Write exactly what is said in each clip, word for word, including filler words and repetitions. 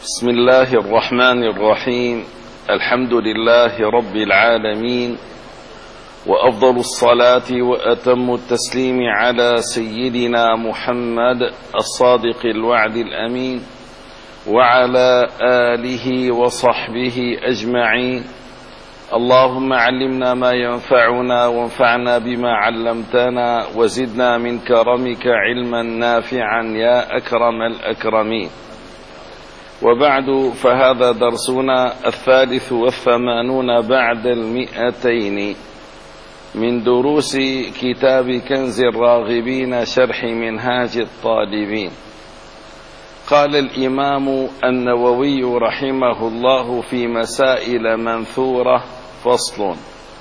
بسم الله الرحمن الرحيم. الحمد لله رب العالمين، وأفضل الصلاة وأتم التسليم على سيدنا محمد الصادق الوعد الأمين، وعلى آله وصحبه أجمعين. اللهم علمنا ما ينفعنا وانفعنا بما علمتنا، وزدنا من كرمك علما نافعا يا أكرم الأكرمين. وبعد، فهذا درسنا الثالث والثمانون بعد المئتين من دروس كتاب كنز الراغبين شرح منهاج الطالبين. قال الإمام النووي رحمه الله في مسائل منثورة: فصل: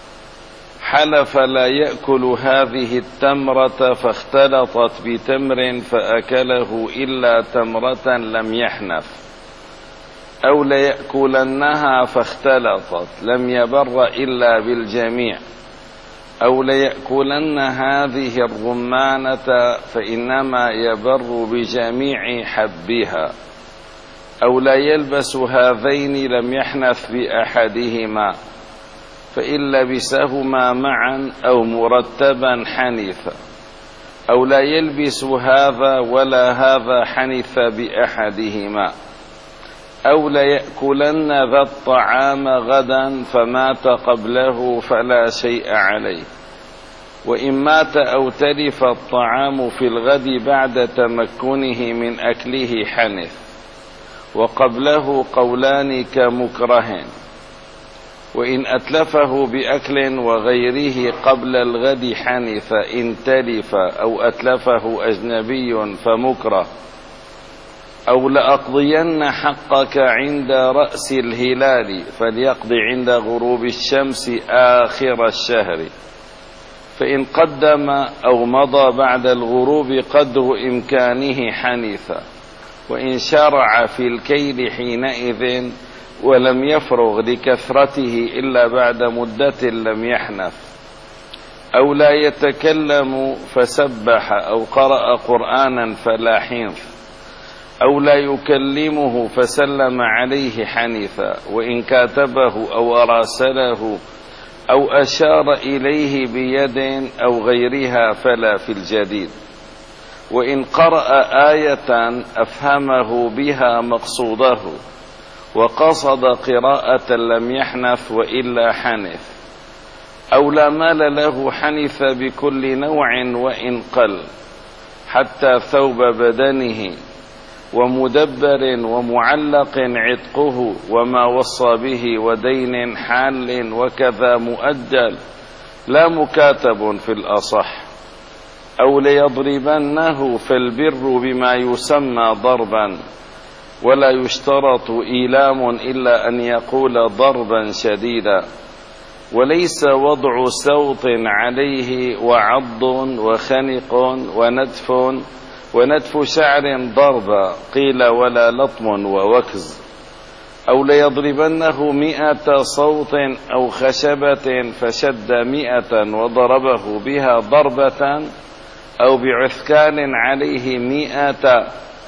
حلف لا يأكل هذه التمرة فاختلطت بتمر فأكله إلا تمرة لم يحنث، أو ليأكلنها فاختلطت لم يبر إلا بالجميع، أو ليأكلن هذه الرمانة فإنما يبر بجميع حبها، أو لا يلبس هذين لم يحنث بأحدهما، فإن لبسهما معا أو مرتبا حنث، أو لا يلبس هذا ولا هذا حنث بأحدهما، أو ليأكلن ذا الطعام غدا فمات قبله فلا شيء عليه، وإن مات أو تلف الطعام في الغد بعد تمكنه من أكله حنث، وقبله قولان كمكره، وإن أتلفه بأكل وغيره قبل الغد حنث إن تلف، أو أتلفه أجنبي فمكره، أو لأقضين حقك عند رأس الهلال فليقض عند غروب الشمس آخر الشهر، فإن قدم أو مضى بعد الغروب قدر إمكانه حنث، وإن شرع في الكيل حينئذ ولم يفرغ لكثرته إلا بعد مدة لم يحنث، أو لا يتكلم فسبح أو قرأ قرآنا فلا حنث، أو لا يكلمه فسلم عليه حنثا، وإن كاتبه أو أراسله أو أشار إليه بيد أو غيرها فلا في الجديد، وإن قرأ آية أفهمه بها مقصوده وقصد قراءة لم يحنث وإلا حنث، أو لا مال له حنث بكل نوع وإن قل، حتى ثوب بدنه ومدبر ومعلق عتقه وما وصى به ودين حال، وكذا مؤجل لا مكاتب في الأصح، أو ليضربنه فالبر بما يسمى ضربا، ولا يشترط إيلام إلا أن يقول ضربا شديدا، وليس وضع سوط عليه وعض وخنق ونتف ونتف شعر ضربا، قيل ولا لطم ووكز، أو ليضربنه مئة صوت أو خشبة فشد مئة وضربه بها ضربة، أو بعثكان عليه مئة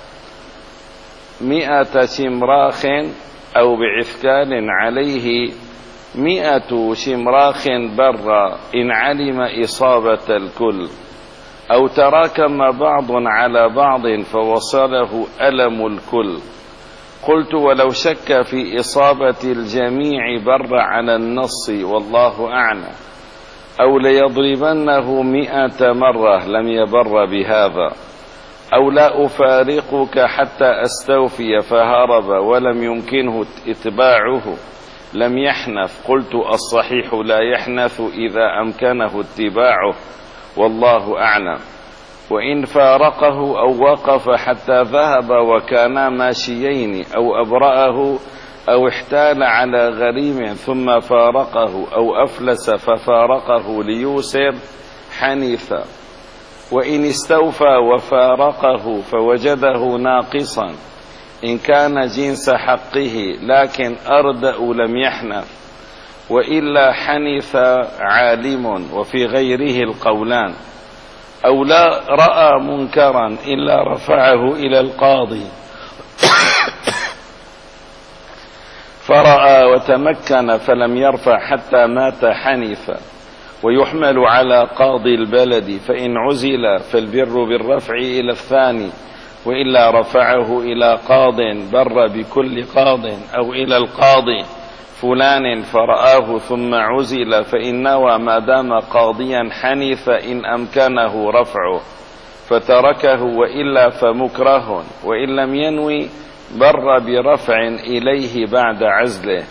مئة شمراخ، أو بعثكان عليه مئة شمراخ برا إن علم إصابة الكل، أو تراكم بعض على بعض فوصله ألم الكل. قلت: ولو شك في إصابة الجميع بر على النص والله أعلم، أو ليضربنه مئة مرة لم يبر بهذا، أو لا أفارقك حتى أستوفي فهرب ولم يمكنه اتباعه لم يحنث. قلت: الصحيح لا يحنث إذا أمكنه اتباعه والله أعلم. وإن فارقه أو وقف حتى ذهب وكانا ماشيين، أو أبرأه أو احتال على غريم ثم فارقه، أو أفلس ففارقه ليوسر حنث. وإن استوفى وفارقه فوجده ناقصا إن كان جنس حقه لكن أردأ لم يحنث، وإلا حنث عالم، وفي غيره القولان. أو لا رأى منكرا إلا رفعه إلى القاضي فرأى وتمكن فلم يرفع حتى مات حنيفا، ويحمل على قاضي البلد، فإن عزل فالبر بالرفع إلى الثاني، وإلا رفعه إلى قاض بر بكل قاض، أو إلى القاضي فلان فرآه ثم عزل، فإن نوى ما دام قاضيا حنيف إن أمكنه رفعه فتركه، وإلا فمكره، وإن لم ينوي بر برفع إليه بعد عزله.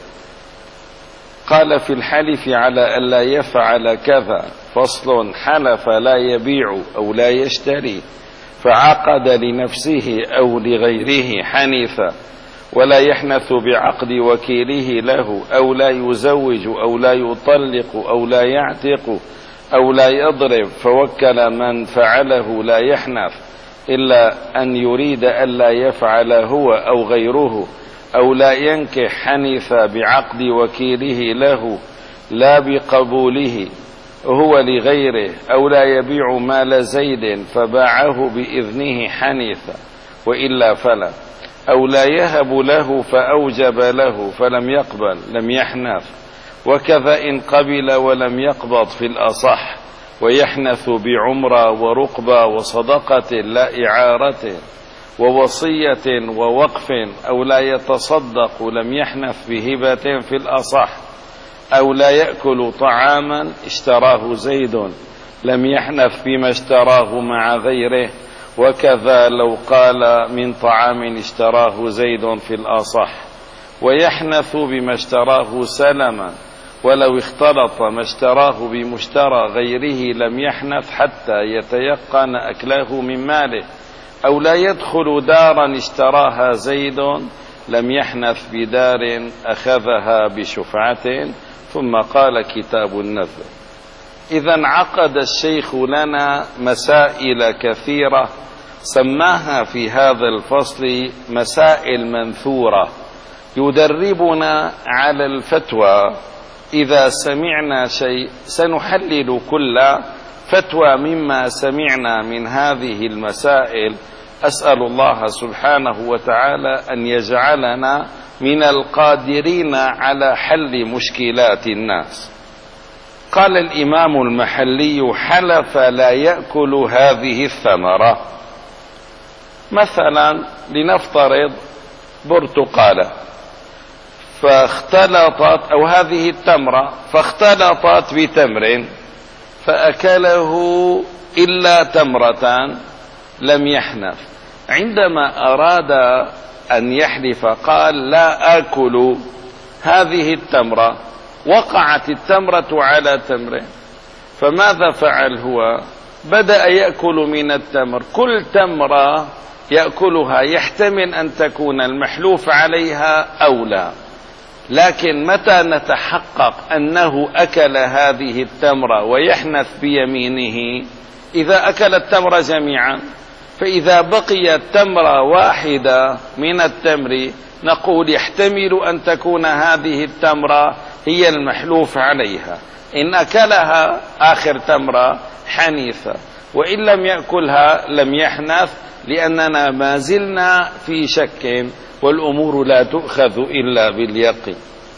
قال في الحلف على ألا يفعل كذا فصل: حلف لا يبيع أو لا يشتري فعقد لنفسه أو لغيره حنيفا، ولا يحنث بعقد وكيله له، أو لا يزوج أو لا يطلق أو لا يعتق أو لا يضرب، فوكل من فعله لا يحنث إلا أن يريد ألا يفعل هو أو غيره، أو لا ينكح حنث بعقد وكيله له لا بقبوله هو لغيره، أو لا يبيع مال زيد فباعه بإذنه حنث وإلا فلا، أو لا يهب له فأوجب له فلم يقبل لم يحنث، وكذا إن قبل ولم يقبض في الأصح، ويحنث بعمرة ورقبة وصدقة لا إعارة ووصية ووقف، أو لا يتصدق لم يحنث بهبة في الأصح، أو لا يأكل طعاما اشتراه زيد لم يحنث بما اشتراه مع غيره، وكذا لو قال من طعام اشتراه زيد في الأصح، ويحنث بما اشتراه سلما، ولو اختلط ما اشتراه بمشترى غيره لم يحنث حتى يتيقن أكله من ماله، أو لا يدخل دارا اشتراها زيد لم يحنث بدار أخذها بشفعة. ثم قال كتاب النذر. إذا عقد الشيخ لنا مسائل كثيرة سماها في هذا الفصل مسائل منثورة، يدربنا على الفتوى. إذا سمعنا شيء سنحلل كل فتوى مما سمعنا من هذه المسائل. أسأل الله سبحانه وتعالى أن يجعلنا من القادرين على حل مشكلات الناس. قال الإمام المحلي: حلف لا يأكل هذه الثمرة. مثلا لنفترض برتقالة فاختلطت، أو هذه التمرة فاختلطت بتمر فأكله إلا تمرتان لم يحنث. عندما أراد أن يحلف قال: لا آكل هذه التمرة، وقعت التمرة على تمر، فماذا فعل هو؟ بدأ يأكل من التمر. كل تمرة يأكلها يحتمل أن تكون المحلوف عليها أو لا، لكن متى نتحقق أنه أكل هذه التمرة ويحنث بيمينه؟ إذا أكل التمر جميعا. فإذا بقيت تمرة واحدة من التمر نقول يحتمل أن تكون هذه التمرة هي المحلوف عليها. إن أكلها آخر تمرة حنيثة، وإن لم يأكلها لم يحنث، لأننا ما زلنا في شك، والأمور لا تؤخذ إلا باليقين.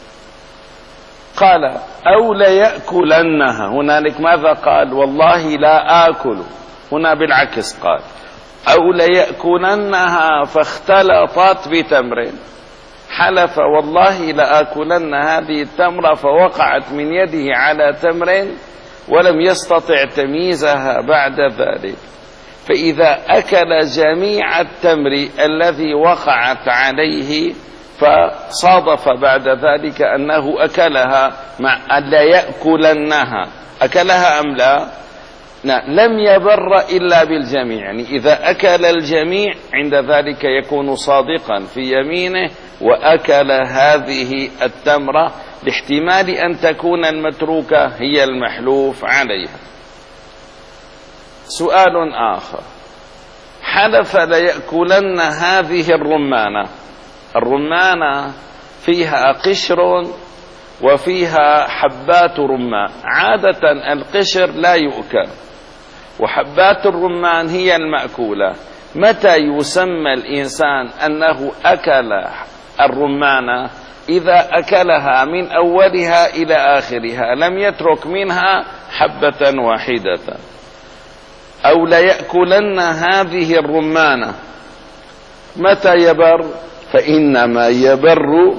قال: أو ليأكلنها. هنالك ماذا قال؟ والله لا آكل. هنا بالعكس قال: أو ليأكلنها فاختلطت بتمر. حلف: والله لآكلن هذه التمرة، فوقعت من يده على تمر ولم يستطع تمييزها بعد ذلك. فإذا أكل جميع التمر الذي وقعت عليه فصادف بعد ذلك أنه أكلها، مع أن لا يأكلنها، أكلها أم لا؟ لم يبر إلا بالجميع. يعني إذا أكل الجميع عند ذلك يكون صادقا في يمينه وأكل هذه التمرة، لاحتمال أن تكون المتروكة هي المحلوف عليها. سؤال آخر: حلف ليأكلن هذه الرمانة. الرمانة فيها قشر وفيها حبات رمان. عادة القشر لا يؤكل، وحبات الرمان هي المأكولة. متى يسمى الإنسان أنه أكل الرمانة؟ إذا أكلها من أولها إلى آخرها لم يترك منها حبة واحدة. أو ليأكلن هذه الرمانة. متى يبر؟ فإنما يبر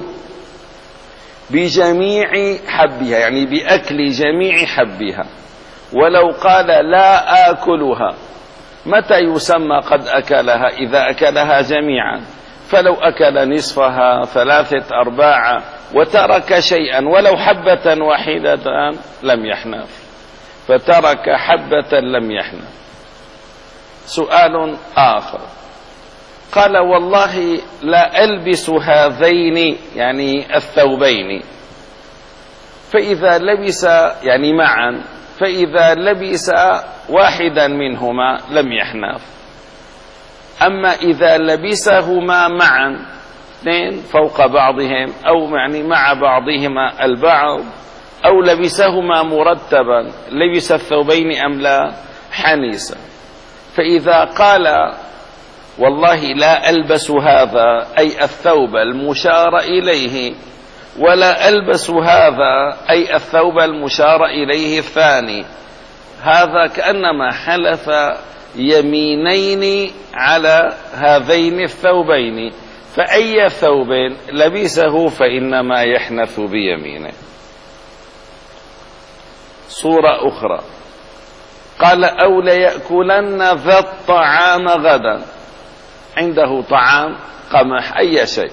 بجميع حبها، يعني بأكل جميع حبها. ولو قال لا آكلها، متى يسمى قد أكلها؟ إذا أكلها جميعا. فلو أكل نصفها ثلاثة أرباع وترك شيئا ولو حبة واحدة لم يحنث، فترك حبة لم يحنث. سؤال آخر، قال والله لا ألبس هذين يعني الثوبين، فإذا لبس يعني معا، فإذا لبس واحدا منهما لم يحنث. أما إذا لبسهما معا اثنين فوق بعضهم أو يعني مع بعضهما البعض، أو لبسهما مرتبا، لبس الثوبين أم لا، حنس. فإذا قال والله لا ألبس هذا أي الثوب المشار إليه، ولا ألبس هذا أي الثوب المشار إليه الثاني، هذا كأنما حلف يمينين على هذين الثوبين، فأي ثوب لبسه فإنما يحنث بيمينه. صورة أخرى، قال أو ليأكلن ذا الطعام غدا، عنده طعام قمح أي شيء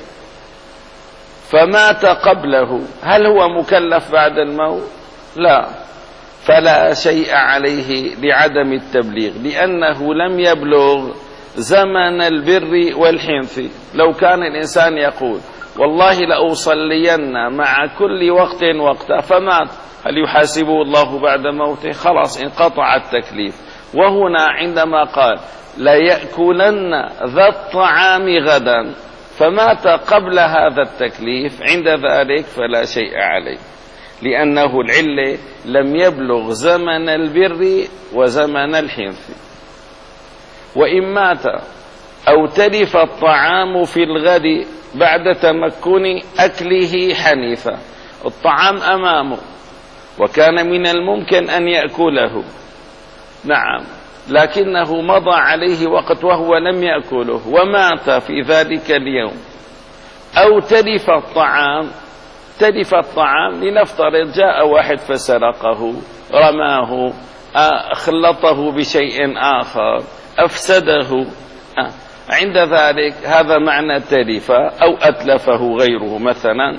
فمات قبله، هل هو مكلف بعد الموت؟ لا، فلا شيء عليه لعدم التبليغ، لأنه لم يبلغ زمن البر والحنث. لو كان الإنسان يقول والله لأصلين مع كل وقت وقتا فمات، هل يحاسبه الله بعد موته؟ خلاص انقطع التكليف. وهنا عندما قال لا يأكلن ذا الطعام غدا فمات قبل هذا التكليف، عند ذلك فلا شيء عليه، لأنه العلة لم يبلغ زمن البر وزمن الحنث. وإن مات أو تلف الطعام في الغد بعد تمكن أكله حنيفا، الطعام أمامه وكان من الممكن أن يأكله، نعم، لكنه مضى عليه وقت وهو لم يأكله ومات في ذلك اليوم. أو تلف الطعام، تلف الطعام لنفترض جاء واحد فسرقه، رماه، خلطه بشيء آخر، أفسده، عند ذلك هذا معنى تلف. أو أتلفه غيره مثلا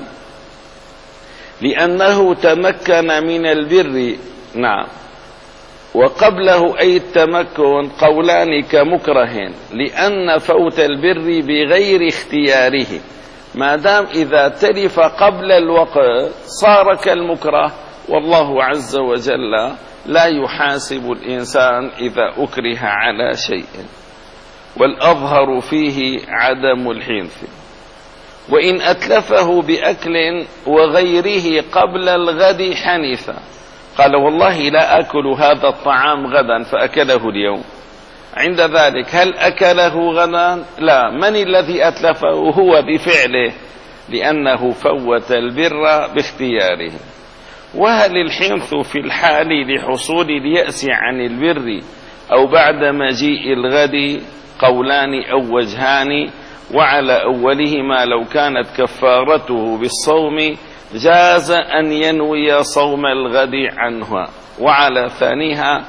لأنه تمكن من البر، نعم، وقبله أي التمكن قولان كمكره، لأن فوت البر بغير اختياره، ما دام إذا تلف قبل الوقت صار كالمكره، والله عز وجل لا يحاسب الإنسان إذا أكره على شيء، والأظهر فيه عدم الحنث. وإن أتلفه بأكل وغيره قبل الغد حنث، قال والله لا أكل هذا الطعام غدا فأكله اليوم، عند ذلك هل أكله غدا؟ لا، من الذي أتلفه؟ هو بفعله، لأنه فوت البر باختياره. وهل الحنث في الحال لحصول اليأس عن البر أو بعد مجيء الغد؟ قولان أو وجهان، وعلى أولهما لو كانت كفارته بالصوم جاز أن ينوي صوم الغد عنها، وعلى ثانيها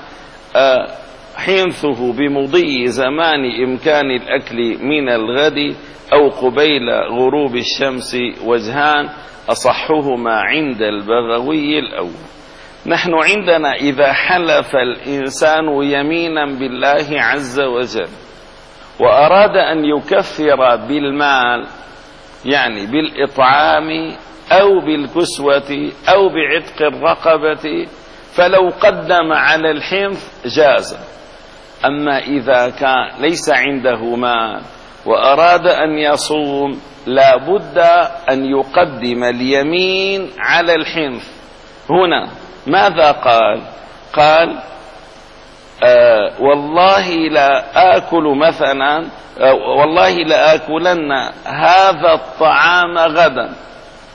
حنثه بمضي زمان إمكان الأكل من الغد أو قبيل غروب الشمس، وجهان أصحهما عند البغوي الأول. نحن عندنا إذا حلف الإنسان يمينا بالله عز وجل وأراد أن يكفر بالمال، يعني بالإطعام أو بالكسوة أو بعتق الرقبة، فلو قدم على الحنث جاز. أما إذا كان ليس عنده مال وأراد أن يصوم لا بد أن يقدم اليمين على الحنث. هنا ماذا قال؟ قال آه والله لا آكل مثلا، آه والله لا آكلن هذا الطعام غدا،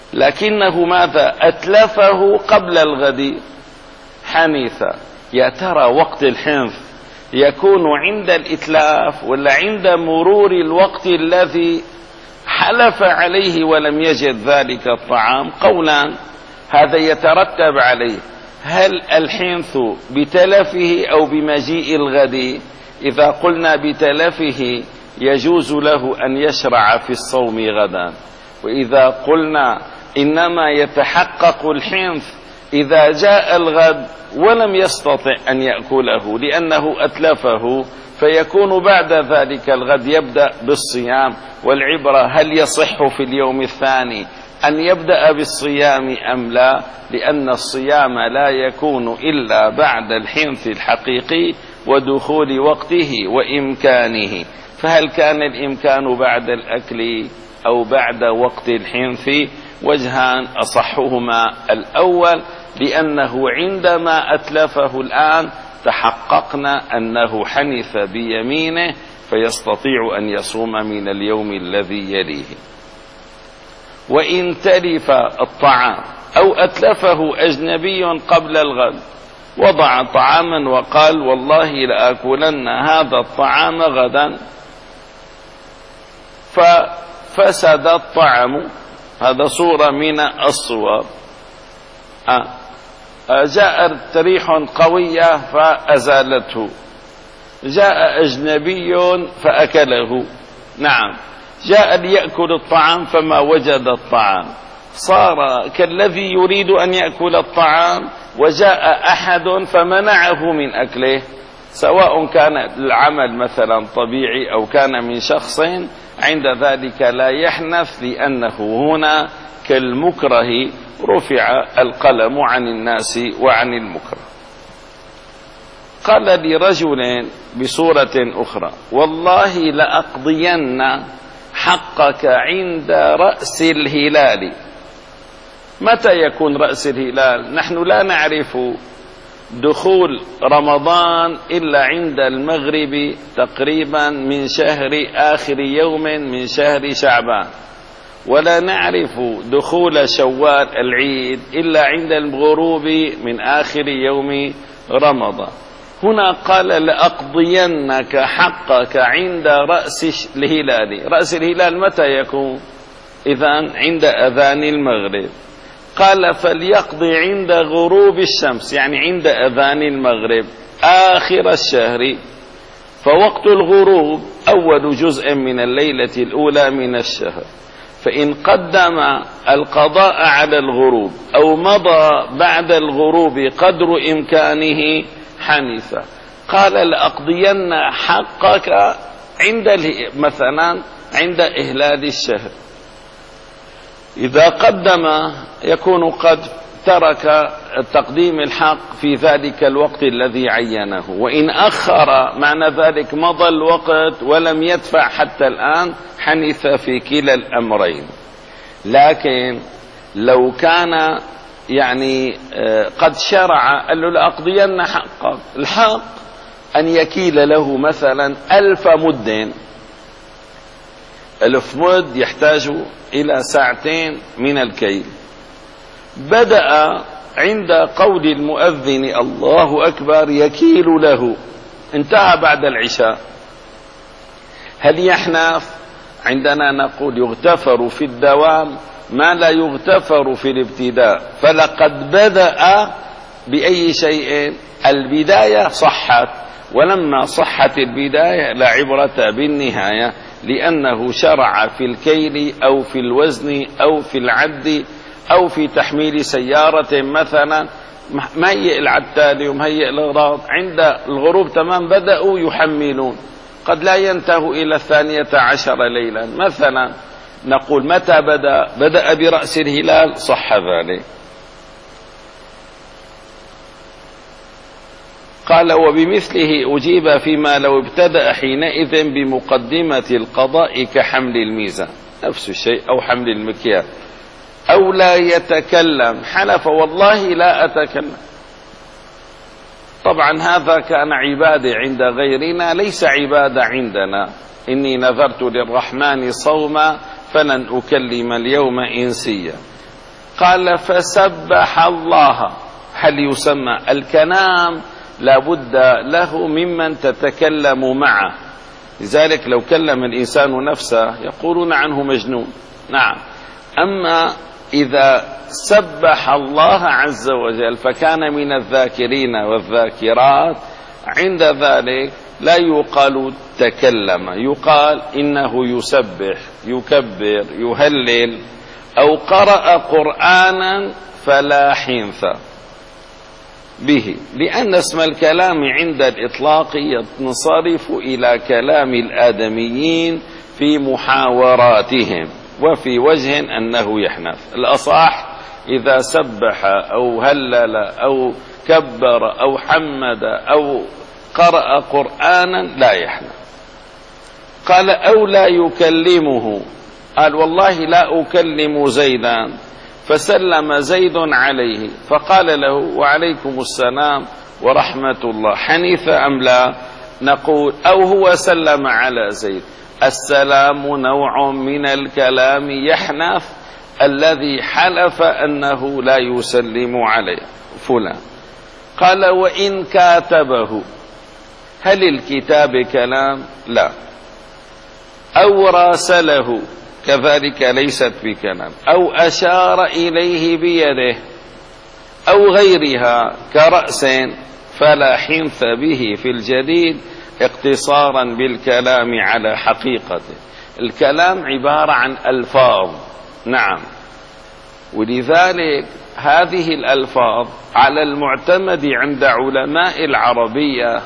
لكنه ماذا؟ أتلفه قبل الغد حنث. يا ترى وقت الحنث يكون عند الإتلاف ولا عند مرور الوقت الذي حلف عليه ولم يجد ذلك الطعام؟ قولان، هذا يترتب عليه هل الحنث بتلفه أو بمجيء الغد؟ إذا قلنا بتلفه يجوز له أن يشرع في الصوم غدا، وإذا قلنا إنما يتحقق الحنث إذا جاء الغد ولم يستطع أن يأكله لأنه أتلفه، فيكون بعد ذلك الغد يبدأ بالصيام. والعبرة هل يصح في اليوم الثاني أن يبدأ بالصيام أم لا، لأن الصيام لا يكون إلا بعد الحنث الحقيقي ودخول وقته وإمكانه. فهل كان الإمكان بعد الأكل أو بعد وقت الحنث؟ وجهان، أصحهما الأول، لأنه عندما أتلفه الآن تحققنا أنه حنث بيمينه فيستطيع أن يصوم من اليوم الذي يليه. وإن تلف الطعام أو أتلفه أجنبي قبل الغد، وضع طعاما وقال والله لآكلن هذا الطعام غدا، ففسد الطعام، هذا صورة من الصور. آه. جاءت ريح قوية فأزالته، جاء أجنبي فأكله، نعم، جاء ليأكل الطعام فما وجد الطعام، صار كالذي يريد أن يأكل الطعام وجاء أحد فمنعه من أكله، سواء كان العمل مثلا طبيعي أو كان من شخص، عند ذلك لا يحنث، لأنه هنا كالمكره رفع القلم عن الناس وعن المكره. قال لرجل بصورة أخرى والله لأقضين حقك عند رأس الهلال. متى يكون رأس الهلال؟ نحن لا نعرف دخول رمضان إلا عند المغرب تقريبا من شهر آخر يوم من شهر شعبان، ولا نعرف دخول شوال العيد إلا عند الغروب من آخر يوم رمضان. هنا قال لأقضينك حقك عند رأس الهلال. رأس الهلال متى يكون؟ إذن عند أذان المغرب. قال فليقضي عند غروب الشمس، يعني عند أذان المغرب آخر الشهر، فوقت الغروب أول جزء من الليلة الأولى من الشهر، فإن قدم القضاء على الغروب أو مضى بعد الغروب قدر إمكانه حنث. قال لأقضين حقك عند مثلا عند إهلال الشهر. إذا قدم يكون قد ترك تقديم الحق في ذلك الوقت الذي عينه، وإن أخر معنى ذلك مضى الوقت ولم يدفع حتى الآن، حنث في كلا الأمرين. لكن لو كان يعني قد شرع قال له لأقضين حقك، الحق أن يكيل له مثلا ألف مد، ألف مد يحتاج إلى ساعتين من الكيل، بدأ عند قول المؤذن الله أكبر يكيل له، انتهى بعد العشاء، هل يحنث؟ عندنا نقول يغتفر في الدوام ما لا يغتفر في الابتداء. فلقد بدأ بأي شيء؟ البداية صحت، ولما صحت البداية لا عبرة بالنهاية، لأنه شرع في الكيل أو في الوزن أو في العد أو في تحميل سيارة مثلا، مهيئ العتال ومهيئ الأغراض، عند الغروب تمام بدأوا يحملون، قد لا ينتهوا إلى الثانية عشر ليلا مثلا. نقول متى بدأ؟ بدأ برأس الهلال، صح ذلك. قال وبمثله أجيب فيما لو ابتدأ حينئذ بمقدمة القضاء كحمل الميزان، نفس الشيء، أو حمل المكيال، أو لا يتكلم، حلف والله لا أتكلم. طبعا هذا كان عبادة عند غيرنا، ليس عبادة عندنا. إني نذرت للرحمن صوما فلن أكلم اليوم إنسيا. قال فسبح الله. هل يسمى الكلام لابد له ممن تتكلم معه؟ لذلك لو كلم الإنسان نفسه يقولون عنه مجنون. نعم. أما إذا سبح الله عز وجل فكان من الذاكرين والذاكرات، عند ذلك لا يقال تكلم، يقال إنه يسبح، يكبر، يهلل، أو قرأ قرآنا فلا حنث به، لأن اسم الكلام عند الإطلاق ينصرف إلى كلام الآدميين في محاوراتهم، وفي وجه أنه يحنث. الأصح إذا سبح أو هلل أو كبر أو حمد أو قرأ قرآنا لا يحنث. قال أو لا يكلمه، قال والله لا أكلم زيدا، فسلم زيد عليه فقال له وعليكم السلام ورحمة الله، حنث أم لا؟ نقول أو هو سلم على زيد. السلام نوع من الكلام يحنث الذي حلف أنه لا يسلم عليه فلان. قال وإن كاتبه، هل الكتاب كلام؟ لا. أو راسله، كذلك ليست بكلام. أو أشار إليه بيده أو غيرها كرأس، فلا حنث به في الجديد اقتصارا بالكلام على حقيقته. الكلام عبارة عن ألفاظ. نعم. ولذلك هذه الألفاظ على المعتمد عند علماء العربية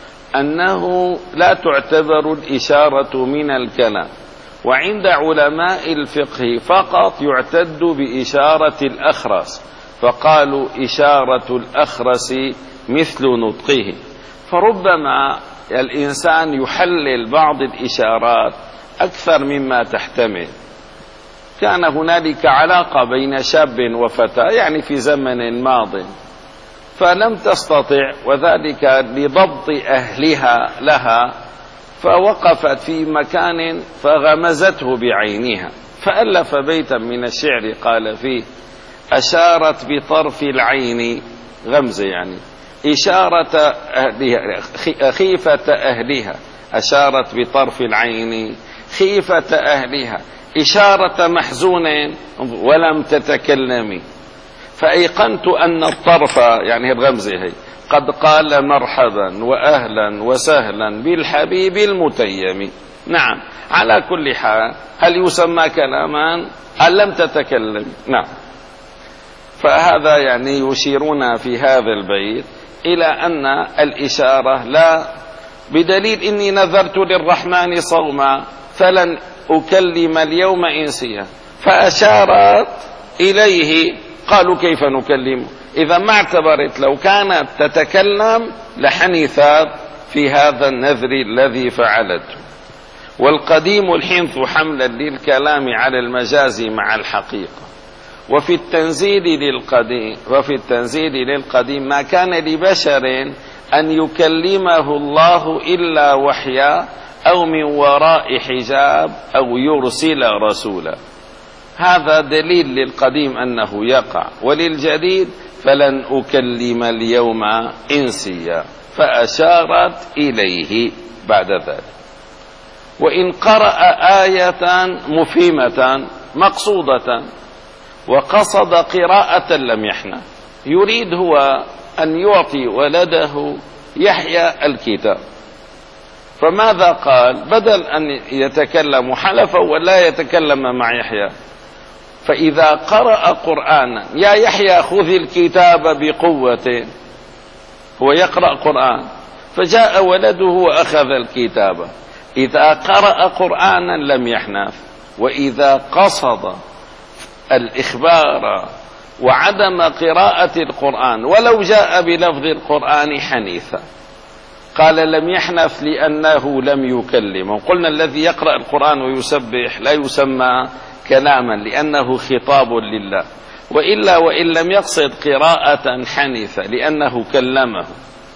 أنه لا تعتبر الإشارة من الكلام، وعند علماء الفقه فقط يعتد بإشارة الأخرس، فقالوا إشارة الأخرس مثل نطقه. فربما الإنسان يحلل بعض الإشارات أكثر مما تحتمل. كان هنالك علاقة بين شاب وفتاة يعني في زمن ماض، فلم تستطع وذلك لضبط أهلها لها، فوقفت في مكان فغمزته بعينها، فألف بيتا من الشعر قال فيه أشارت بطرف العين، غمزة يعني إشارة أهلها، خيفة أهلها، أشارت بطرف العين خيفة أهلها، إشارة محزون ولم تتكلمي، فأيقنت أن الطرف يعني الغمزة هي قد قال مرحبا وأهلا وسهلا بالحبيب المتيم. نعم. على كل حال هل يسمى كلاما؟ هل لم تتكلم؟ نعم. فهذا يعني يشيرون في هذا البيت إلى أن الإشارة لا، بدليل إني نذرت للرحمن صوما فلن أكلم اليوم إنسيا، فأشارت إليه قالوا كيف نكلمه؟ إذا ما اعتبرت لو كانت تتكلم لحنثت في هذا النذر الذي فعلته. والقديم الحنث حملا للكلام على المجاز مع الحقيقة. وفي التنزيل للقديم وفي التنزيل للقديم ما كان لبشر أن يكلمه الله إلا وحيا أو من وراء حجاب أو يرسل رسولا. هذا دليل للقديم أنه يقع، وللجديد فلن أكلم اليوم إنسيا، فأشارت إليه بعد ذلك. وإن قرأ آية مفهمة مقصودة وقصد قراءة لم يحنث، يريد هو أن يعطي ولده يحيى الكتاب، فماذا قال؟ بدل أن يتكلم حلف ولا يتكلم مع يحيى، فإذا قرأ قرآنا يا يحيى خذ الكتاب بقوة، هو يقرأ قرآن فجاء ولده وأخذ الكتاب، إذا قرأ قرآنا لم يحنث. وإذا قصد الإخبار وعدم قراءة القرآن ولو جاء بلفظ القرآن حنيثا، قال لم يحنث لأنه لم يكلم. قلنا الذي يقرأ القرآن ويسبح لا يسمى كلاما لأنه خطاب لله، وإلا وإن لم يقصد قراءة حنيثة لأنه كلمه.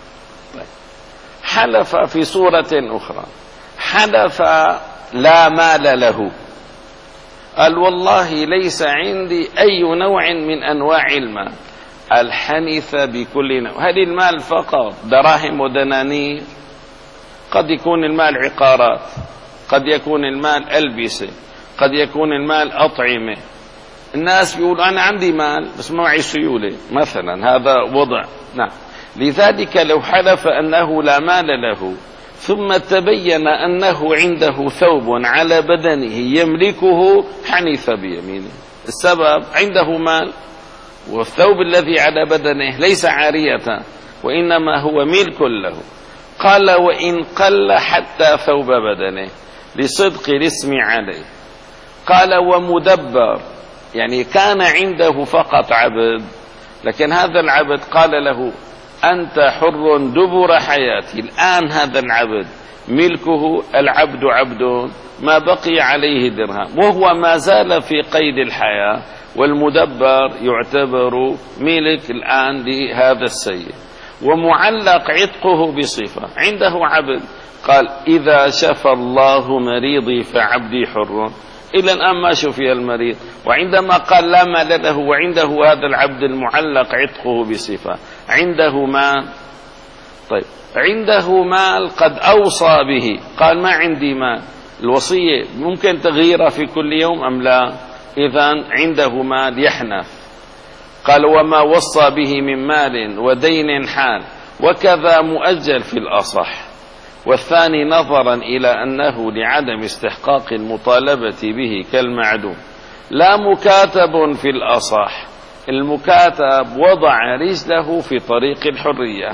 حلف في سورة أخرى، حلف لا مال له، قال والله ليس عندي أي نوع من أنواع المال. الحنث بكل نوع. هل المال فقط دراهم ودنانير؟ قد يكون المال عقارات، قد يكون المال ألبسة، قد يكون المال أطعمة. الناس بيقول أنا عندي مال بس ما معي سيولة مثلا، هذا وضع. نعم. لذلك لو حلف أنه لا مال له ثم تبين أنه عنده ثوب على بدنه يملكه حنث بيمينه. السبب عنده مال، والثوب الذي على بدنه ليس عارية وإنما هو ملك له. قال وإن قل حتى ثوب بدنه لصدق الاسم عليه. قال ومدبر، يعني كان عنده فقط عبد، لكن هذا العبد قال له أنت حر دبر حياتي. الآن هذا العبد ملكه، العبد عبد ما بقي عليه درهم، وهو ما زال في قيد الحياة، والمدبر يعتبر ملك الآن لهذا السيد. ومعلق عتقه بصفة، عنده عبد قال إذا شفى الله مريضي فعبدي حر. إلى الآن ما شفي المريض، وعندما قال لا مال له وعنده هذا العبد المعلق عتقه بصفة، عنده مال. طيب عنده مال قد أوصى به، قال ما عندي مال. الوصية ممكن تغييرها في كل يوم أم لا؟ إذن عنده مال يحنث. قال وما وصى به من مال ودين حال، وكذا مؤجل في الأصح. والثاني نظرا إلى أنه لعدم استحقاق المطالبة به كالمعدوم. لا مكاتب في الأصح. المكاتب وضع رجله في طريق الحرية،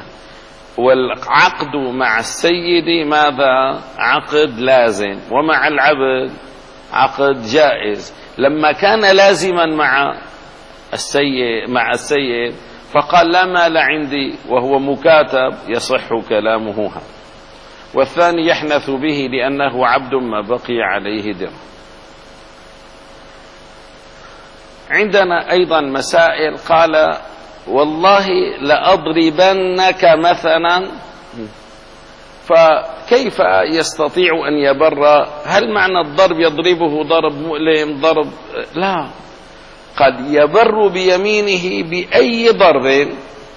والعقد مع السيد ماذا؟ عقد لازم، ومع العبد عقد جائز. لما كان لازما مع السيد مع السيد فقال لا مال عندي وهو مكاتب، يصح كلامه هذا. والثاني يحنث به لأنه عبد ما بقي عليه درهم. عندنا أيضا مسائل. قال والله لأضربنك مثلا، فكيف يستطيع أن يبر؟ هل معنى الضرب يضربه ضرب مؤلم ضرب؟ لا، قد يبر بيمينه بأي ضرب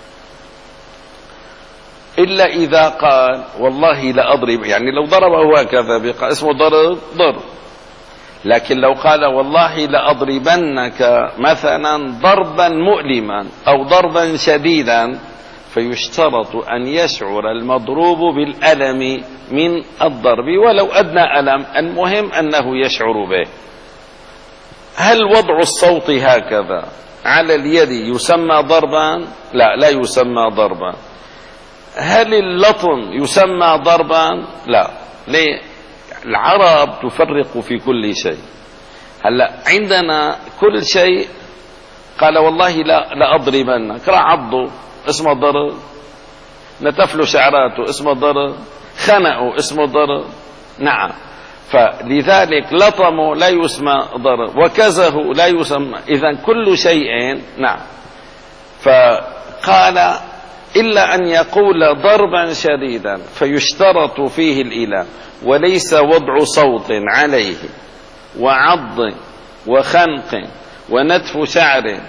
إلا إذا قال والله لأضرب، يعني لو ضربه هكذا اسمه ضرب ضرب. لكن لو قال والله لأضربنك مثلا ضربا مؤلما أو ضربا شديدا، فيشترط أن يشعر المضروب بالألم من الضرب ولو أدنى ألم، المهم أنه يشعر به. هل وضع الصوت هكذا على اليد يسمى ضربا؟ لا، لا يسمى ضربا. هل اللطم يسمى ضربا؟ لا. ليه؟ العرب تفرق في كل شيء. هلا عندنا كل شيء قال والله لا لأضربنك، راح عضه اسمه ضرب، نتف له شعراته اسمه ضرب، خنقه اسمه ضرب. نعم. فلذلك لطمه لا يسمى ضرب، وكزه لا يسمى. إذن كل شيء. نعم. فقال إلا أن يقول ضربا شديدا فيشترط فيه الإله، وليس وضع صوت عليه وعض وخنق ونتف شعر.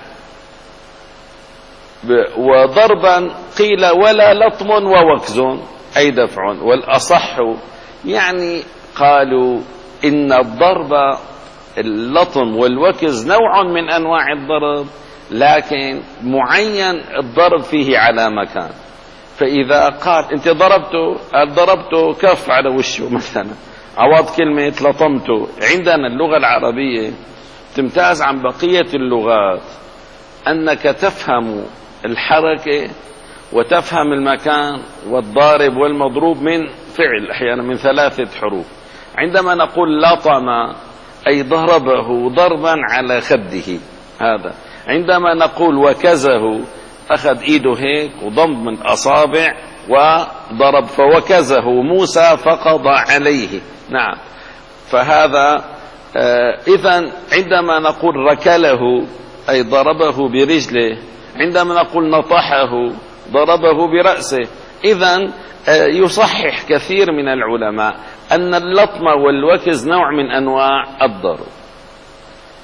وضربا قيل ولا لطم ووكز أي دفع. والأصح يعني قالوا إن الضرب اللطم والوكز نوع من أنواع الضرب، لكن معين الضرب فيه على مكان. فإذا قال أنت ضربته، ضربته كف على وشه مثلا، عوض كلمة لطمته. عندنا اللغة العربية تمتاز عن بقية اللغات أنك تفهم الحركة وتفهم المكان والضارب والمضروب من فعل، أحيانا من ثلاثة حروف. عندما نقول لطم أي ضربه ضربا على خده، هذا. عندما نقول وكزه أخذ إيده هيك وضم من أصابع وضرب، فوكزه موسى فقضى عليه. نعم. فهذا آه إذن عندما نقول ركله أي ضربه برجله، عندما نقول نطحه ضربه برأسه. إذن آه يصحح كثير من العلماء أن اللطم والوكز نوع من أنواع الضرب.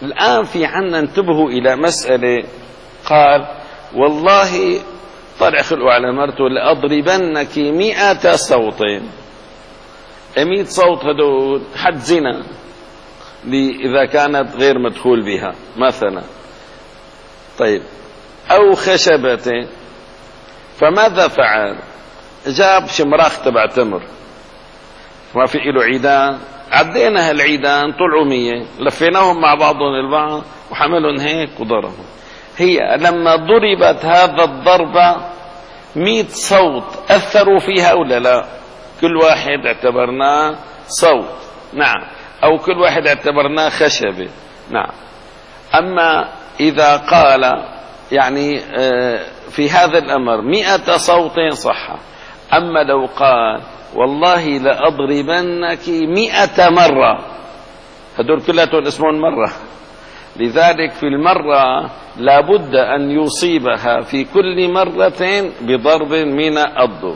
الآن في عنا انتبهوا إلى مسألة. قال والله طلع خلقوا على مرته لأضربنك مئة صوت. مئة صوت هدول حد زنا إذا كانت غير مدخول بها مثلا. طيب أو خشبة. فماذا فعل؟ جاب شمراخ تبع تمر، ما في له عيدان، عدينا هالعيدان طلعوا مية، لفيناهم مع بعضهم البعض وحملهم هيك وضربوا. هي لما ضربت هذا الضربة مئة صوت أثروا فيها ولا لا؟ كل واحد اعتبرناه صوت، نعم، أو كل واحد اعتبرناه خشبة، نعم. أما إذا قال يعني في هذا الأمر مئة صوت صح. أما لو قال والله لأضربنك مئة مرة، هدول كلهم اسمهم مرة، لذلك في المرة لابد أن يصيبها في كل مرة بضرب من الضرب.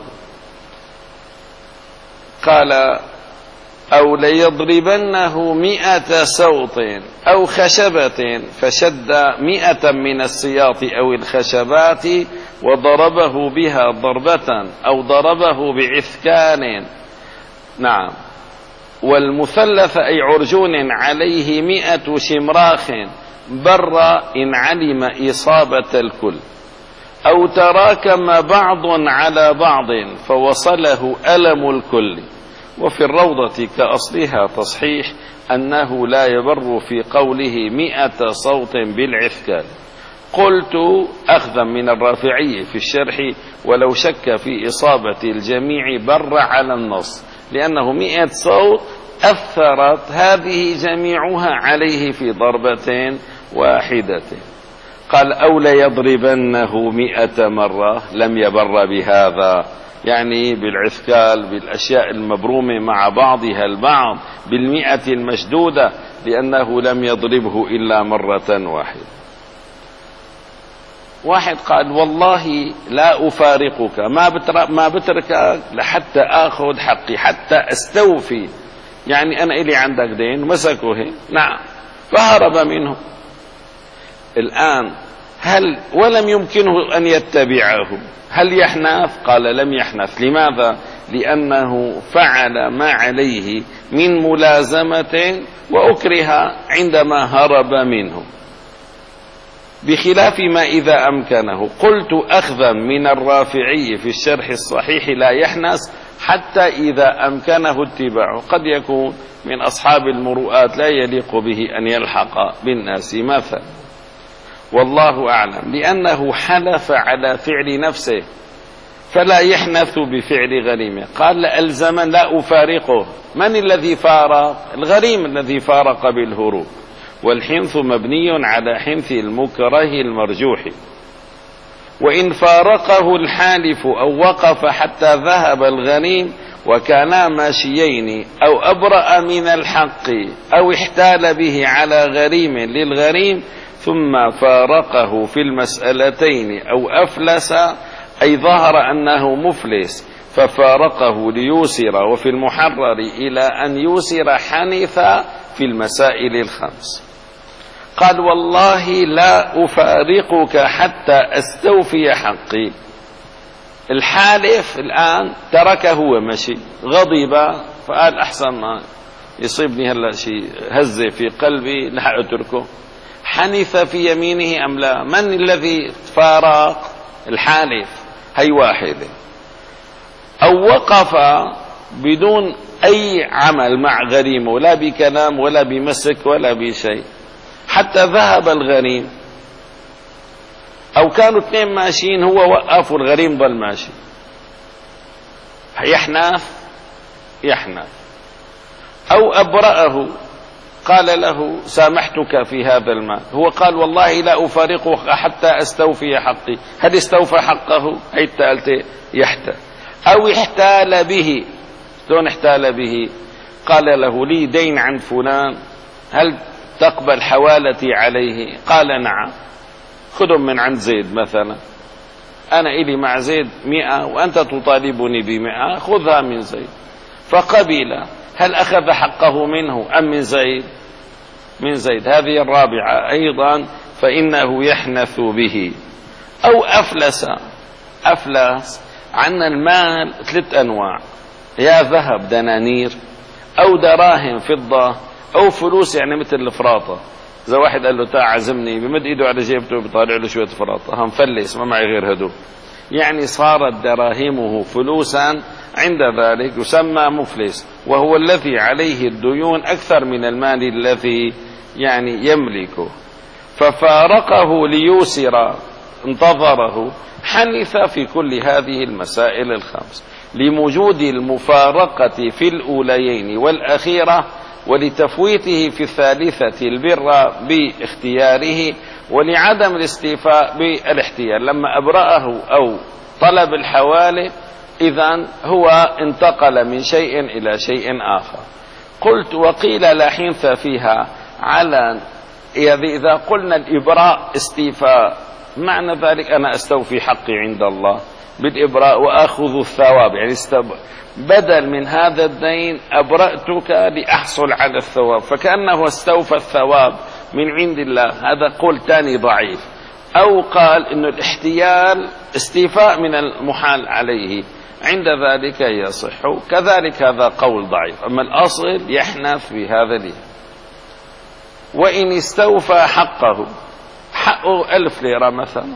قال أو ليضربنه مئة صوت أو خشبة، فشد مئة من السياط أو الخشبات وضربه بها ضربة أو ضربه بعثكان، نعم. والمثلث أي عرجون عليه مئة شمراخ بر إن علم إصابة الكل، أو تراكم بعض على بعض فوصله ألم الكل. وفي الروضة كأصلها تصحيح أنه لا يبر في قوله مئة صوت بالعثكان. قلت أخذا من الرافعي في الشرح ولو شك في إصابة الجميع بر على النص، لأنه مئة صوت أثرت هذه جميعها عليه في ضربة واحدة. قال أو ليضربنه مئة مرة، لم يبر بهذا، يعني بالعثكال بالأشياء المبرومة مع بعضها البعض بالمئة المشدودة، لأنه لم يضربه إلا مرة واحدة. واحد قال والله لا أفارقك، ما بترك ما بتركك لحتى آخذ حقي، حتى أستوفي، يعني أنا إلي عندك دين، مسكه هيك، نعم، فهرب منه. الآن هل ولم يمكنه أن يتبعه، هل يحنث؟ قال لم يحنث. لماذا؟ لأنه فعل ما عليه من ملازمة وأكره عندما هرب منه، بخلاف ما إذا أمكنه. قلت أخذا من الرافعي في الشرح الصحيح لا يحنث حتى إذا أمكنه اتباعه. قد يكون من أصحاب المروءات لا يليق به أن يلحق بالناس مثلا، والله أعلم، لأنه حلف على فعل نفسه فلا يحنث بفعل غريمه. قال لألزم لا أفارقه. من الذي فارق؟ الغريم الذي فارق بالهروب. والحنث مبني على حنث المكره المرجوح، وإن فارقه الحالف أو وقف حتى ذهب الغريم وكانا ماشيين أو أبرأ من الحق أو احتال به على غريم للغريم ثم فارقه في المسألتين أو أفلس، أي ظهر أنه مفلس ففارقه ليوسر، وفي المحرر إلى أن يوسر حنث في المسائل الخمس. قال والله لا أفارقك حتى أستوفي حقي. الحالف الآن تركه هو مشي، غضب فقال أحسن ما يصيبني هلا شيء هزة في قلبي لحق أتركه. حنث في يمينه أم لا؟ من الذي فارق؟ الحالف، هي واحدة. أو وقف بدون أي عمل مع غريمه، لا بكلام ولا بمسك ولا بشيء، حتى ذهب الغريم. أو كانوا اثنين ماشيين، هو وقف والغريم ضل ماشي، يحنث يحنث. أو أبرأه، قال له سامحتك في هذا المال، هو قال والله لا أفارقه حتى أستوفي حقي. هل استوفى حقه؟ هي الثالثة يحتال. أو احتال به. شلون احتال به؟ قال له لي دين عن فلان، هل تقبل حوالتي عليه؟ قال نعم. خذهم من عند زيد مثلا، أنا إلي مع زيد مئة وأنت تطالبني بمئة، خذها من زيد. فقبل. هل أخذ حقه منه أم من زيد؟ من زيد. هذه الرابعة أيضا فإنه يحنث به. أو أفلس، أفلس عنا المال ثلاث أنواع، يا ذهب دنانير، أو دراهم فضة، أو فلوس يعني مثل الفراطة. إذا واحد قال له تعال عزمني بمد إيده على جيبته بيطالع له شوية فراطة، هم فلس ما معي غير هدو، يعني صارت دراهمه فلوسا، عند ذلك يسمى مفلس، وهو الذي عليه الديون أكثر من المال الذي يعني يملكه. ففارقه ليوسر، انتظره، حنث في كل هذه المسائل الخمس، لوجود المفارقة في الأوليين والأخيرة، ولتفويته في الثالثة البر باختياره، ولعدم الاستيفاء بالاحتيال لما أبرأه أو طلب الحوالي، إذن هو انتقل من شيء إلى شيء آخر. قلت وقيل لا حنث فيها على، إذا قلنا الإبراء استيفاء، معنى ذلك أنا أستوفي حقي عند الله بالإبراء وأخذ الثواب، يعني بدل من هذا الدين أبرأتك لأحصل على الثواب، فكأنه استوفى الثواب من عند الله. هذا قول ثاني ضعيف. أو قال إن الاحتيال استيفاء من المحال عليه، عند ذلك يصح، كذلك هذا قول ضعيف. أما الأصل يحنث في هذا اليوم. وإن استوفى حقه، حقه ألف ليرة مثلا،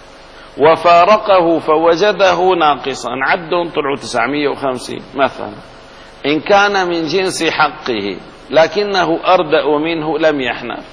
وفارقه فوجده ناقصا، عدهم طلعوا تسعمائة وخمسين مثلا، إن كان من جنس حقه لكنه أردأ منه لم يحنث.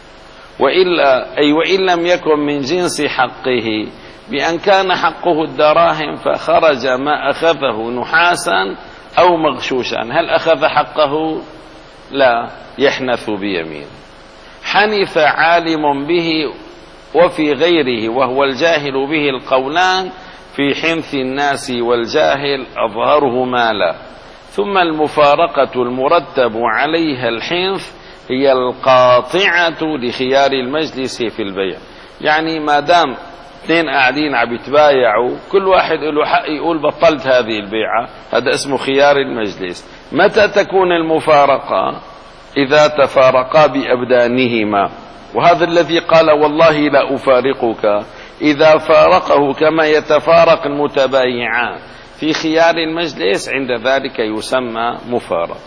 وإلا أي وإن لم يكن من جنس حقه، بأن كان حقه الدراهم فخرج ما أخذه نحاسا أو مغشوشا، هل أخذ حقه؟ لا، يحنث بيمين. حنث عالم به وفي غيره، وهو الجاهل به القولان في حنث الناس والجاهل أظهره مالا. ثم المفارقة المرتب عليها الحنث هي القاطعة لخيار المجلس في البيع، يعني ما دام اثنين قاعدين عم يتبايعوا كل واحد له حق يقول بطلت هذه البيعة، هذا اسمه خيار المجلس. متى تكون المفارقة؟ إذا تفارقا بأبدانهما، وهذا الذي قال والله لا أفارقك، إذا فارقه كما يتفارق المتبايعان في خيار المجلس، عند ذلك يسمى مفارق.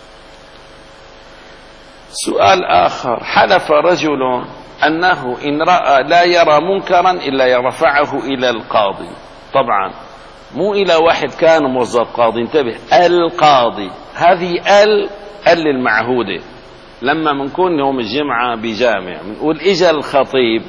سؤال آخر، حلف رجل أنه إن رأى لا يرى منكرا إلا يرفعه إلى القاضي. طبعا مو إلى واحد كان موظف قاضي، انتبه، القاضي، هذه ال ال المعهودة. لما منكون يوم الجمعة بجامع منقول إجا الخطيب،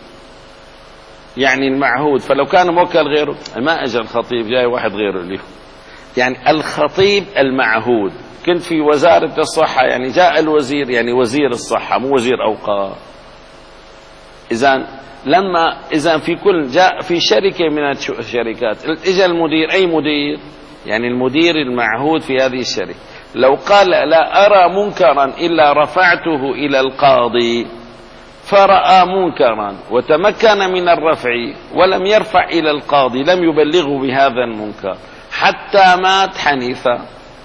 يعني المعهود، فلو كان موكل غيره ما إجا الخطيب، جاي واحد غيره له، يعني الخطيب المعهود. كنت في وزارة الصحة، يعني جاء الوزير، يعني وزير الصحة مو وزير أوقاف. إذن لما إذن في كل جاء في شركة من الشركات إجا المدير، أي مدير؟ يعني المدير المعهود في هذه الشركة. لو قال لا أرى منكرا إلا رفعته إلى القاضي، فرأى منكرا وتمكن من الرفع ولم يرفع إلى القاضي، لم يبلغه بهذا المنكر حتى مات حنيفا.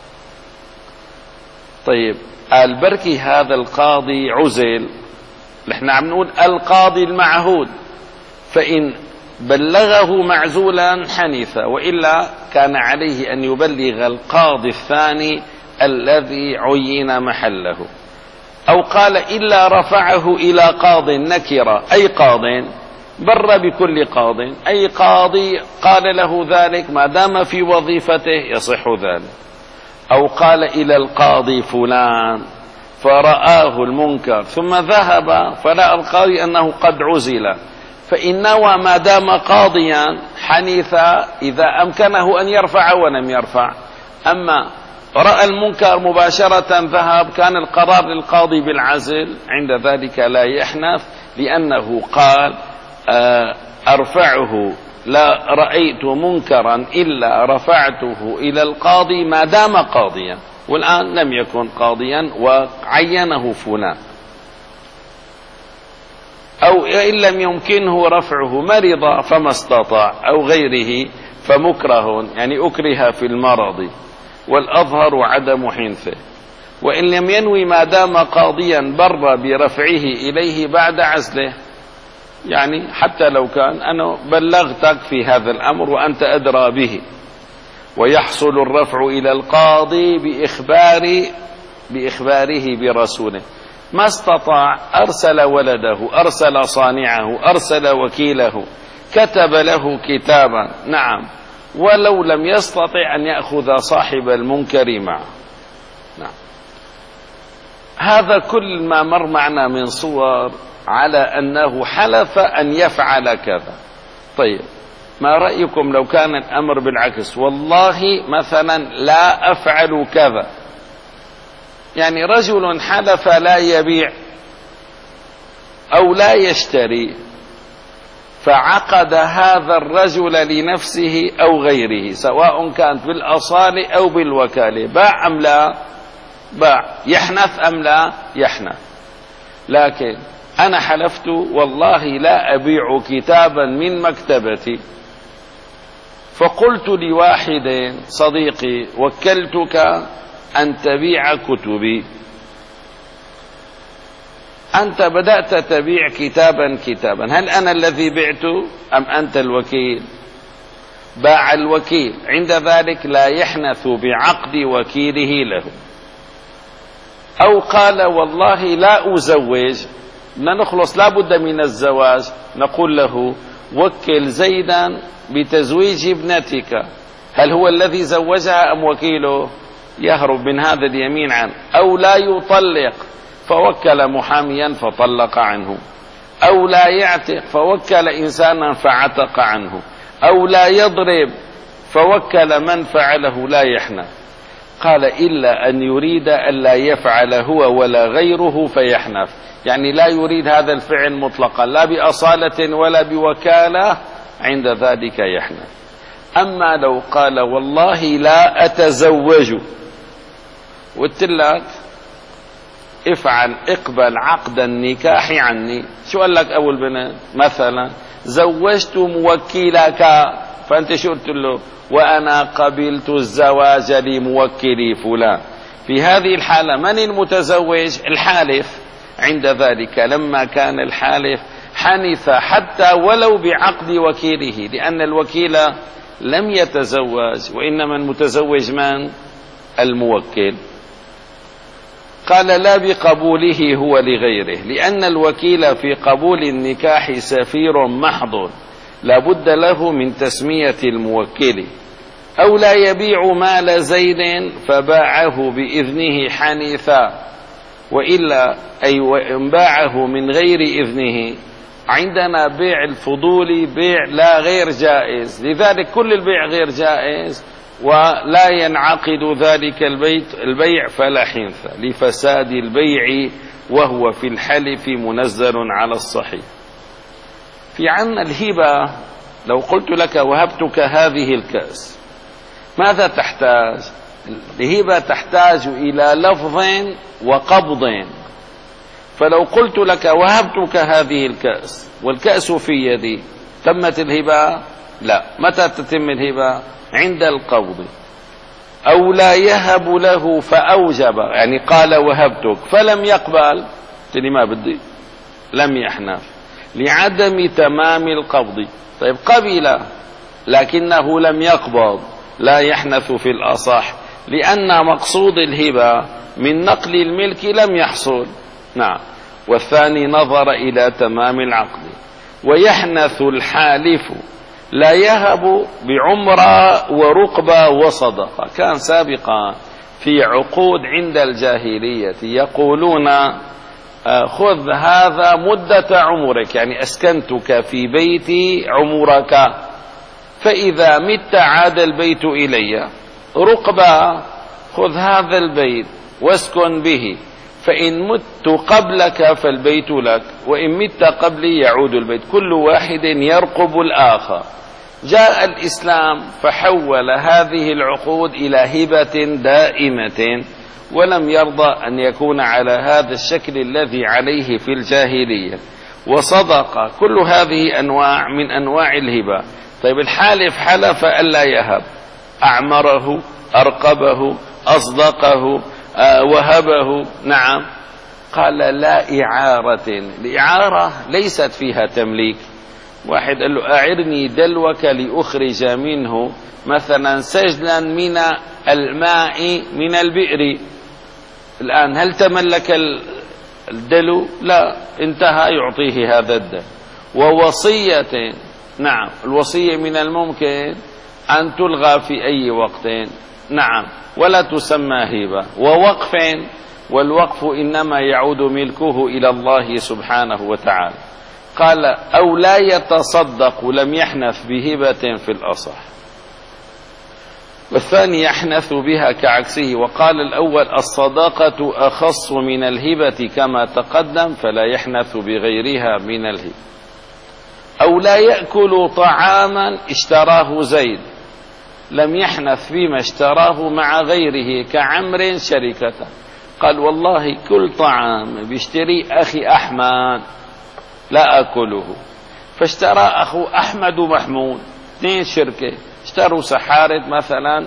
طيب البركي هذا القاضي عزل، نحن عم نقول القاضي المعهود، فإن بلغه معزولا حنيفا، وإلا كان عليه أن يبلغ القاضي الثاني الذي عين محله. أو قال إلا رفعه إلى قاض نكرة، أي قاض بر بكل قاض، أي قاضي قال له ذلك ما دام في وظيفته يصح ذلك. أو قال إلى القاضي فلان فرآه المنكر ثم ذهب فرأى القاضي أنه قد عزل، فإن نوى ما دام قاضيا حنيفا إذا أمكنه أن يرفع ولم يرفع. أما رأى المنكر مباشرة ذهب، كان القرار للقاضي بالعزل، عند ذلك لا يحنث، لأنه قال أرفعه، لا رأيت منكرا إلا رفعته إلى القاضي ما دام قاضيا، والآن لم يكن قاضيا وعينه فلان. أو إن لم يمكنه رفعه مرض فما استطاع، أو غيره فمكره، يعني أكره في المرض، والأظهر عدم حنثه. وإن لم ينوي ما دام قاضيا بر برفعه إليه بعد عزله، يعني حتى لو كان أنا بلغتك في هذا الأمر وأنت أدرى به، ويحصل الرفع إلى القاضي بإخبار بإخباره برسوله. ما استطاع أرسل ولده، أرسل صانعه، أرسل وكيله، كتب له كتابا، نعم، ولو لم يستطع أن يأخذ صاحب المنكر معه. نعم. هذا كل ما مر معنا من صور على أنه حلف أن يفعل كذا. طيب، ما رأيكم لو كان الأمر بالعكس؟ والله مثلا لا أفعل كذا، يعني رجل حلف لا يبيع أو لا يشتري، فعقد هذا الرجل لنفسه أو غيره، سواء كانت بالأصالة أو بالوكالة، باع أم لا باع، يحنث أم لا يحنث. لكن أنا حلفت والله لا أبيع كتابا من مكتبتي، فقلت لواحد صديقي وكلتك أن تبيع كتبي، أنت بدأت تبيع كتابا كتابا، هل أنا الذي بعت أم أنت الوكيل؟ باع الوكيل، عند ذلك لا يحنث بعقد وكيله له. أو قال والله لا أزوج، بدنا نخلص لا بد من الزواج، نقول له وكل زيدا بتزويج ابنتك، هل هو الذي زوجها أم وكيله؟ يهرب من هذا اليمين عنه. أو لا يطلق، فوكل محاميا فطلق عنه. أو لا يعتق، فوكل إنسانا فعتق عنه. أو لا يضرب، فوكل من فعله لا يحنث. قال إلا أن يريد ألا يفعل هو ولا غيره فيحنث، يعني لا يريد هذا الفعل مطلقا لا بأصالة ولا بوكالة، عند ذلك يحنث. أما لو قال والله لا أتزوج، قلت لك افعل اقبل عقد النكاح عني، شو قال لك أول بنت؟ مثلا زوجت موكلك، فأنت شو قلت له؟ وأنا قبلت الزواج لموكلي فلان. في هذه الحالة من المتزوج؟ الحالف. عند ذلك لما كان الحالف حنث حتى ولو بعقد وكيله، لأن الوكيل لم يتزوج، وإنما المتزوج من؟ الموكل. قال لا بقبوله هو لغيره، لأن الوكيل في قبول النكاح سفير محض، لا بد له من تسمية الموكل. أو لا يبيع مال زيد فباعه بإذنه حنيثا، وإلا أي وإن باعه من غير إذنه، عندنا بيع الفضولي بيع لا غير جائز، لذلك كل البيع غير جائز ولا ينعقد ذلك البيت البيع فلا حنث لفساد البيع، وهو في الحلف منزل على الصحيح. في عنا الهبة، لو قلت لك وهبتك هذه الكأس، ماذا تحتاج؟ الهبة تحتاج إلى لفظ وقبض. فلو قلت لك وهبتك هذه الكأس والكأس في يدي، تمت الهبة؟ لا. متى تتم الهبة؟ عند القبض. أو لا يهب له فأوجب، يعني قال وهبتك فلم يقبل، تلي ما بدي، لم يحنث لعدم تمام القبض. طيب قبل لكنه لم يقبض، لا يحنث في الأصح، لأن مقصود الهبة من نقل الملك لم يحصل. نعم. والثاني نظر إلى تمام العقد. ويحنث الحالف، لا يهب بعمرة ورقبة وصدقة. كان سابقا في عقود عند الجاهلية يقولون خذ هذا مدة عمرك، يعني أسكنتك في بيتي عمرك، فإذا مت عاد البيت إلي. رقبة، خذ هذا البيت واسكن به، فإن مت قبلك فالبيت لك، وإن مت قبلي يعود البيت، كل واحد يرقب الآخر. جاء الإسلام فحول هذه العقود إلى هبة دائمة، ولم يرضى أن يكون على هذا الشكل الذي عليه في الجاهلية. وصدق، كل هذه أنواع من أنواع الهبة. طيب الحالف حلف ألا يهب، أعمره، أرقبه، أصدقه، آه وهبه. نعم. قال لا إعارة. الإعارة ليست فيها تمليك. واحد قال له أعرني دلوك لأخرج منه مثلا سجلا من الماء من البئر. الآن هل تملك الدلو؟ لا، انتهى، يعطيه هذا الدلو. ووصية، نعم، الوصية من الممكن أن تلغى في أي وقت، نعم، ولا تسمى هبة. ووقف، والوقف إنما يعود ملكه إلى الله سبحانه وتعالى. قال أو لا يتصدق، لم يحنث بهبة في الأصح، والثاني يحنث بها كعكسه. وقال الأول الصداقة أخص من الهبة كما تقدم، فلا يحنث بغيرها من الهبة. أو لا يأكل طعاما اشتراه زيد، لم يحنث فيما اشتراه مع غيره كعمر شركة. قال والله كل طعام بيشتري أخي أحمد لا أكله، فاشترى أخو أحمد ومحمود، اثنين شركة، اشتروا سحارة مثلا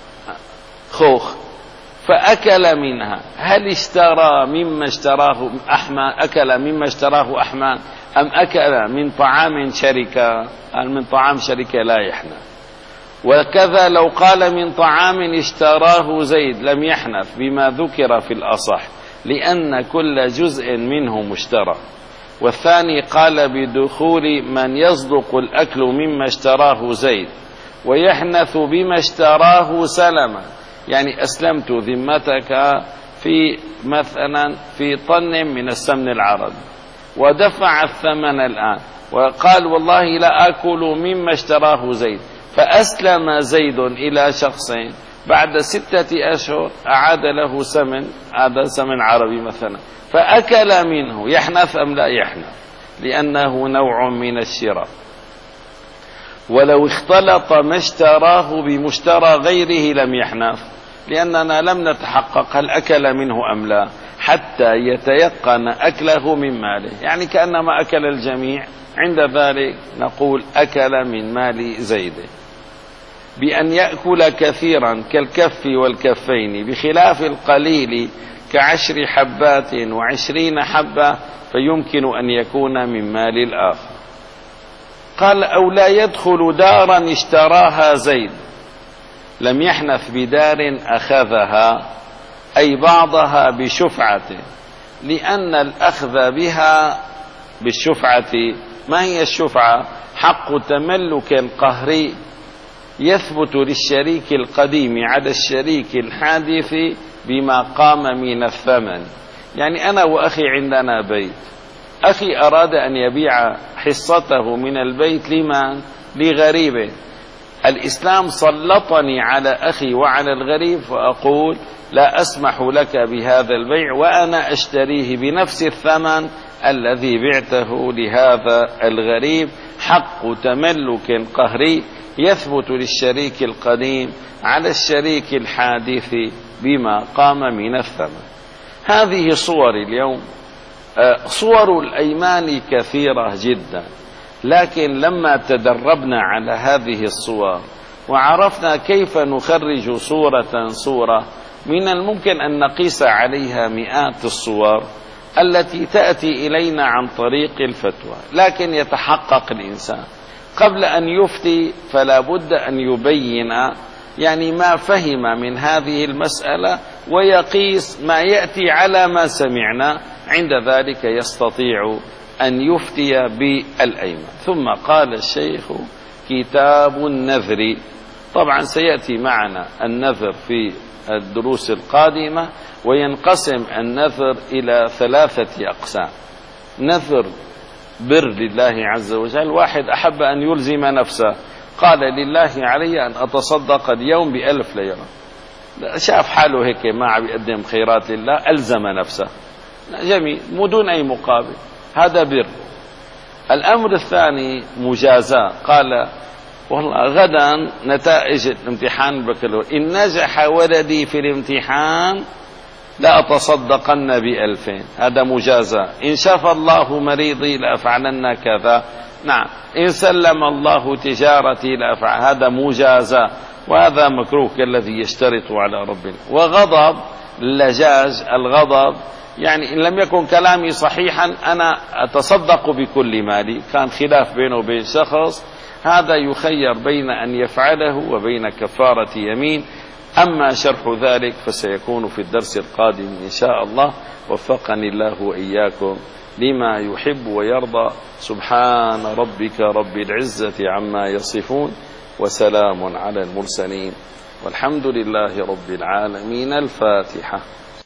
خوخ فأكل منها. هل اشترى مما اشتراه أحمد، أكل مما اشتراه أحمد، أم أكل من طعام شركة؟ قال من طعام شركة لا يحنث. وكذا لو قال من طعام اشتراه زيد لم يحنث بما ذكر في الأصح، لأن كل جزء منه مشترى. والثاني قال بدخول من يصدق الأكل مما اشتراه زيد، ويحنث بما اشتراه سلمة، يعني أسلمت ذمتك في مثلا في طن من السمن العربي ودفع الثمن الآن، وقال والله لا أكل مما اشتراه زيد، فأسلم زيد إلى شخصين، بعد ستة أشهر أعاد له سمن، هذا سمن عربي مثلا، فأكل منه، يحنث أم لا يحنث؟ لأنه نوع من الشراء. ولو اختلط ما اشتراه بمشترى غيره لم يحنث، لأننا لم نتحقق هل أكل منه أم لا حتى يتيقن أكله من ماله، يعني كأنما أكل الجميع، عند ذلك نقول أكل من مال زيد. بأن يأكل كثيرا كالكف والكفين، بخلاف القليل كعشر حبات وعشرين حبة، فيمكن أن يكون من مال الآخر. قال أو لا يدخل دارا اشتراها زيد، لم يحنث بدار أخذها، أي بعضها بشفعته، لأن الأخذ بها بالشفعة، ما هي الشفعة؟ حق تملك قهري يثبت للشريك القديم على الشريك الحادث بما قام من الثمن. يعني أنا وأخي عندنا بيت، أخي أراد أن يبيع حصته من البيت لمن؟ لغريبه. الإسلام سلطني على أخي وعلى الغريب، فأقول لا أسمح لك بهذا البيع، وأنا أشتريه بنفس الثمن الذي بعته لهذا الغريب، حق تملك قهري يثبت للشريك القديم على الشريك الحادث بما قام من الثمن. هذه صور اليوم، صور الأيمان كثيرة جدا، لكن لما تدربنا على هذه الصور وعرفنا كيف نخرج صورة صورة، من الممكن أن نقيس عليها مئات الصور التي تأتي إلينا عن طريق الفتوى. لكن يتحقق الإنسان قبل أن يفتي، فلا بد أن يبين يعني ما فهم من هذه المسألة، ويقيس ما يأتي على ما سمعنا، عند ذلك يستطيع أن يفتي بالأيمان. ثم قال الشيخ كتاب النذر. طبعا سيأتي معنا النذر في الدروس القادمة، وينقسم النذر إلى ثلاثة أقسام. نذر بر لله عز وجل، واحد أحب أن يلزم نفسه، قال لله علي أن أتصدق اليوم بألف ليرة، شاف حاله هيك ما عم يقدم خيرات لله، ألزم نفسه، جميل، بدون أي مقابل، هذا بر. الأمر الثاني مجازاة، قال والله غدا نتائج الامتحان البكالوريوس، إن نجح ولدي في الامتحان لا أتصدقن بألفين، هذا مجازاة. إن شفى الله مريضي لأفعلن كذا، نعم. إن سلم الله تجارتي لأفعل، هذا مجازاة، وهذا مكروه كالذي يشترط على ربنا. وغضب اللجاج الغضب، يعني إن لم يكن كلامي صحيحا أنا أتصدق بكل مالي، كان خلاف بينه وبين شخص، هذا يخير بين أن يفعله وبين كفارة يمين. أما شرح ذلك فسيكون في الدرس القادم إن شاء الله، وفقني الله وإياكم لما يحب ويرضى. سبحان ربك رب العزة عما يصفون، وسلام على المرسلين، والحمد لله رب العالمين. الفاتحة.